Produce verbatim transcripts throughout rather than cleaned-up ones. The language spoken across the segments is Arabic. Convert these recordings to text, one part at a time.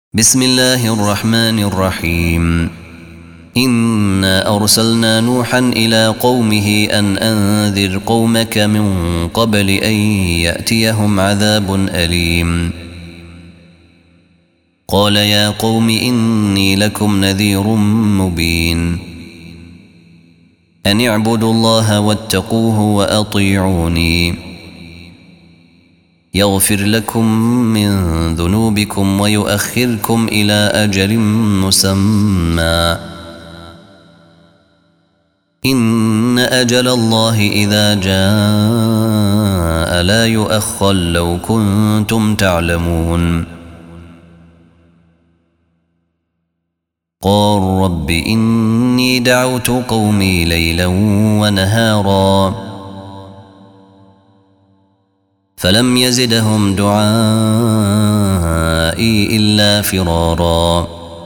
بسم الله الرحمن الرحيم. إنا أرسلنا نوحا إلى قومه أن أنذر قومك من قبل أن يأتيهم عذاب أليم. قال يا قوم إني لكم نذير مبين أن اعبدوا الله واتقوه وأطيعوني يغفر لكم من ذنوبكم ويؤخركم إلى أجل مسمى إن أجل الله إذا جاء لا يؤخر لو كنتم تعلمون. قال رب إني دعوت قومي ليلا ونهارا فلم يزدهم دعائي إلا فرارا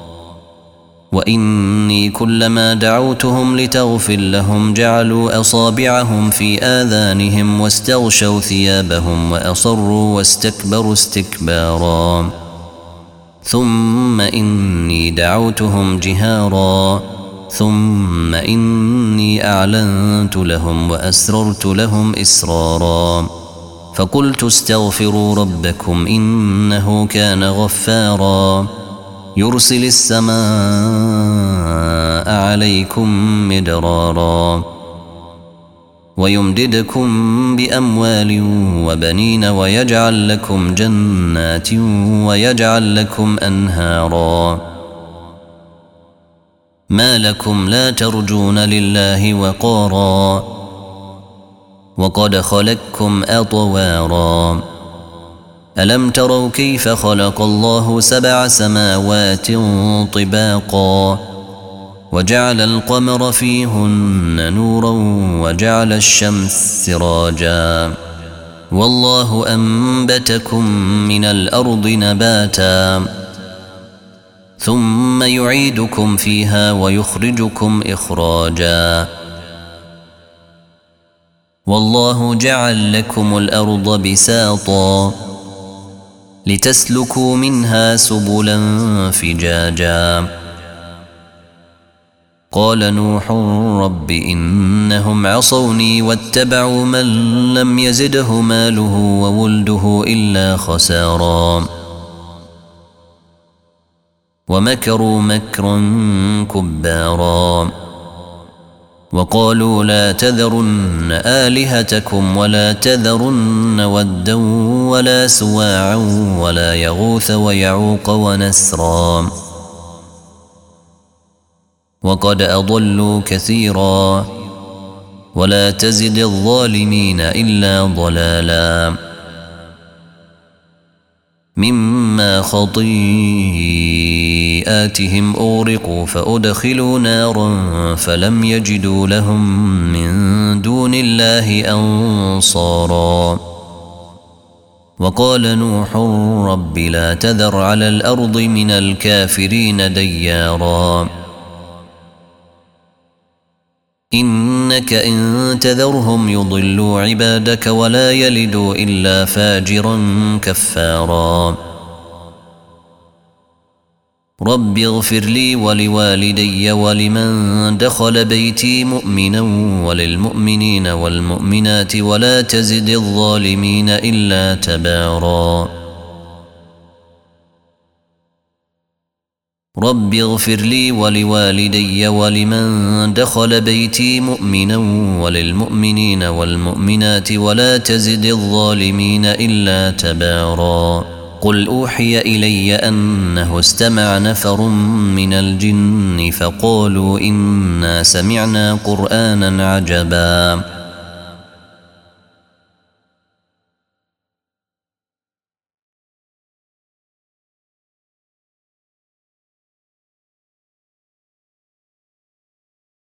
وإني كلما دعوتهم لتغفر لهم جعلوا أصابعهم في آذانهم واستغشوا ثيابهم وأصروا واستكبروا استكبارا ثم إني دعوتهم جهارا ثم إني أعلنت لهم وأسررت لهم إسرارا فقلت استغفروا ربكم إنه كان غفارا يرسل السماء عليكم مدرارا ويمددكم بأموال وبنين ويجعل لكم جنات ويجعل لكم أنهارا ما لكم لا ترجون لله وقارا وقد خلقكم أطوارا ألم تروا كيف خلق الله سبع سماوات طباقا وجعل القمر فيهن نورا وجعل الشمس سراجا والله أنبتكم من الأرض نباتا ثم يعيدكم فيها ويخرجكم إخراجا والله جعل لكم الأرض بساطا لتسلكوا منها سبلا فجاجا قال نوح رب إنهم عصوني واتبعوا من لم يزده ماله وولده إلا خسارا ومكروا مكرا كبارا وقالوا لا تذرن آلهتكم ولا تذرن ودا ولا سواعا ولا يغوث ويعوق ونسرا وقد أضلوا كثيرا ولا تزد الظالمين إلا ضلالا مما خطيئاتهم أغرقوا فأدخلوا نارا فلم يجدوا لهم من دون الله أنصارا وقال نوح رب لا تذر على الأرض من الكافرين ديارا إنك إن تذرهم يضلوا عبادك ولا يلدوا إلا فاجرا كفارا رب اغفر لي ولوالدي ولمن دخل بيتي مؤمنا وللمؤمنين والمؤمنات ولا تزد الظالمين إلا تبارا رب اغفر لي ولوالدي ولمن دخل بيتي مؤمنا وللمؤمنين والمؤمنات ولا تزد الظالمين إلا تبارا قل أوحي إلي أنه استمع نفر من الجن فقالوا إنا سمعنا قرآنا عجبا